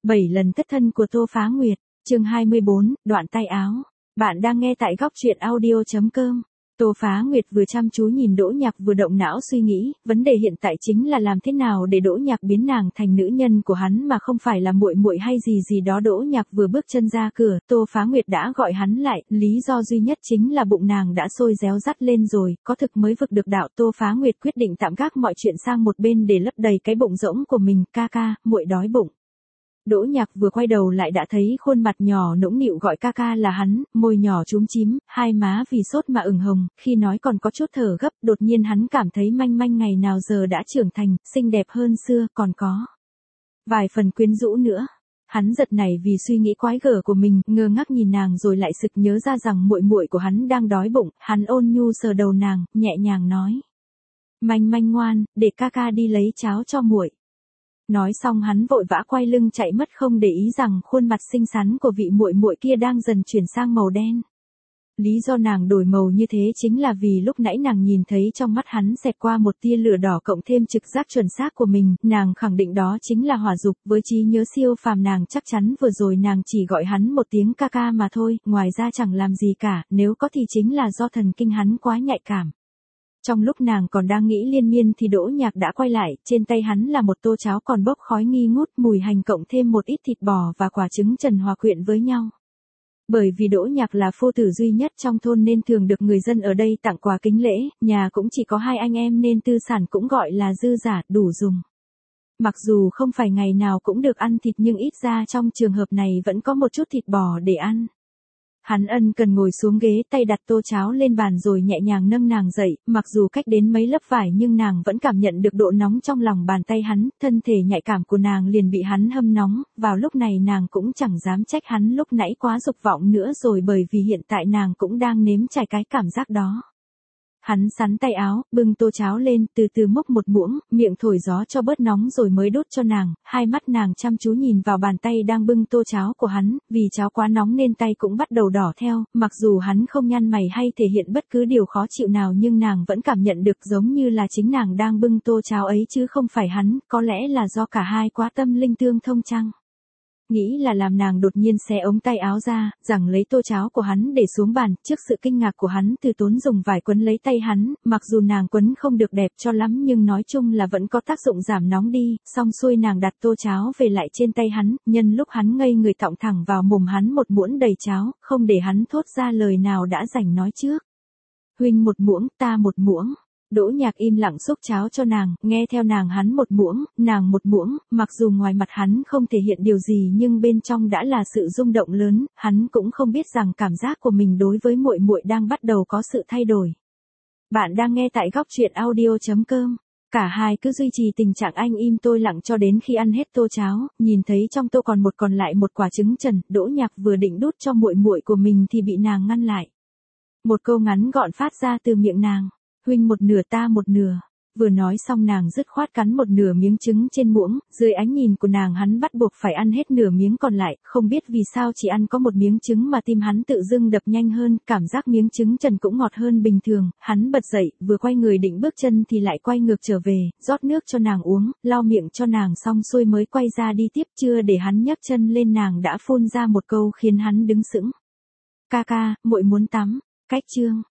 7 lần thất thân của Tô Phá Nguyệt, chương 24, đoạn tay áo. Bạn đang nghe tại góc truyện audio.com. Tô Phá Nguyệt vừa chăm chú nhìn Đỗ Nhạc vừa động não suy nghĩ, vấn đề hiện tại chính là làm thế nào để Đỗ Nhạc biến nàng thành nữ nhân của hắn mà không phải là muội muội hay gì gì đó. Đỗ Nhạc vừa bước chân ra cửa, Tô Phá Nguyệt đã gọi hắn lại, lý do duy nhất chính là bụng nàng đã sôi réo rắt lên rồi, có thực mới vực được đạo. Tô Phá Nguyệt quyết định tạm gác mọi chuyện sang một bên để lấp đầy cái bụng rỗng của mình. Ca ca, muội đói bụng. Đỗ Nhạc vừa quay đầu lại đã thấy khuôn mặt nhỏ nũng nịu gọi ca ca là hắn, môi nhỏ chúm chím, hai má vì sốt mà ửng hồng, khi nói còn có chút thở gấp. Đột nhiên hắn cảm thấy manh manh ngày nào giờ đã trưởng thành, xinh đẹp hơn xưa, còn có vài phần quyến rũ nữa. Hắn giật nảy vì suy nghĩ quái gở của mình, ngơ ngác nhìn nàng rồi lại sực nhớ ra rằng muội muội của hắn đang đói bụng. Hắn ôn nhu sờ đầu nàng, nhẹ nhàng nói: "Manh manh ngoan, để ca ca đi lấy cháo cho muội." Nói xong hắn vội vã quay lưng chạy mất, không để ý rằng khuôn mặt xinh xắn của vị muội muội kia đang dần chuyển sang màu đen. Lý do nàng đổi màu như thế chính là vì lúc nãy nàng nhìn thấy trong mắt hắn xẹt qua một tia lửa đỏ cộng thêm trực giác chuẩn xác của mình, nàng khẳng định đó chính là hỏa dục. Với trí nhớ siêu phàm nàng chắc chắn vừa rồi nàng chỉ gọi hắn một tiếng ca ca mà thôi, ngoài ra chẳng làm gì cả, nếu có thì chính là do thần kinh hắn quá nhạy cảm. Trong lúc nàng còn đang nghĩ liên miên thì Đỗ Nhạc đã quay lại, trên tay hắn là một tô cháo còn bốc khói nghi ngút mùi hành cộng thêm một ít thịt bò và quả trứng trần hòa quyện với nhau. Bởi vì Đỗ Nhạc là phu tử duy nhất trong thôn nên thường được người dân ở đây tặng quà kính lễ, nhà cũng chỉ có hai anh em nên tư sản cũng gọi là dư giả, đủ dùng. Mặc dù không phải ngày nào cũng được ăn thịt nhưng ít ra trong trường hợp này vẫn có một chút thịt bò để ăn. Hắn ân cần ngồi xuống ghế, tay đặt tô cháo lên bàn rồi nhẹ nhàng nâng nàng dậy, mặc dù cách đến mấy lớp vải nhưng nàng vẫn cảm nhận được độ nóng trong lòng bàn tay hắn, thân thể nhạy cảm của nàng liền bị hắn hâm nóng. Vào lúc này nàng cũng chẳng dám trách hắn lúc nãy quá dục vọng nữa rồi, bởi vì hiện tại nàng cũng đang nếm trải cái cảm giác đó. Hắn xắn tay áo, bưng tô cháo lên, từ từ múc một muỗng, miệng thổi gió cho bớt nóng rồi mới đút cho nàng. Hai mắt nàng chăm chú nhìn vào bàn tay đang bưng tô cháo của hắn, vì cháo quá nóng nên tay cũng bắt đầu đỏ theo. Mặc dù hắn không nhăn mày hay thể hiện bất cứ điều khó chịu nào nhưng nàng vẫn cảm nhận được giống như là chính nàng đang bưng tô cháo ấy chứ không phải hắn, có lẽ là do cả hai quá tâm linh tương thông chăng. Nghĩ là làm nàng đột nhiên xé ống tay áo ra, giằng lấy tô cháo của hắn để xuống bàn. Trước sự kinh ngạc của hắn, Từ Tốn dùng vải quấn lấy tay hắn, mặc dù nàng quấn không được đẹp cho lắm nhưng nói chung là vẫn có tác dụng giảm nóng đi. Xong xuôi nàng đặt tô cháo về lại trên tay hắn, nhân lúc hắn ngây người tọng thẳng vào mồm hắn một muỗng đầy cháo, không để hắn thốt ra lời nào đã rảnh nói trước: "Huynh một muỗng, ta một muỗng." Đỗ Nhạc im lặng xúc cháo cho nàng, nghe theo nàng, hắn một muỗng, nàng một muỗng. Mặc dù ngoài mặt hắn không thể hiện điều gì nhưng bên trong đã là sự rung động lớn. Hắn cũng không biết rằng cảm giác của mình đối với muội muội đang bắt đầu có sự thay đổi. Bạn đang nghe tại góc truyện audio.com. Cả hai cứ duy trì tình trạng anh im tôi lặng cho đến khi ăn hết tô cháo, nhìn thấy trong tô còn lại một quả trứng trần. Đỗ Nhạc vừa định đút cho muội muội của mình thì bị nàng ngăn lại. Một câu ngắn gọn phát ra từ miệng nàng: "Huynh một nửa, ta một nửa." Vừa nói xong nàng dứt khoát cắn một nửa miếng trứng trên muỗng, dưới ánh nhìn của nàng hắn bắt buộc phải ăn hết nửa miếng còn lại. Không biết vì sao chỉ ăn có một miếng trứng mà tim hắn tự dưng đập nhanh hơn, cảm giác miếng trứng trần cũng ngọt hơn bình thường. Hắn bật dậy, vừa quay người định bước chân thì lại quay ngược trở về, rót nước cho nàng uống, lau miệng cho nàng xong xuôi mới quay ra đi tiếp. Chưa để hắn nhấc chân lên nàng đã phun ra một câu khiến hắn đứng sững: "Ca ca, muội muốn tắm." Cách chương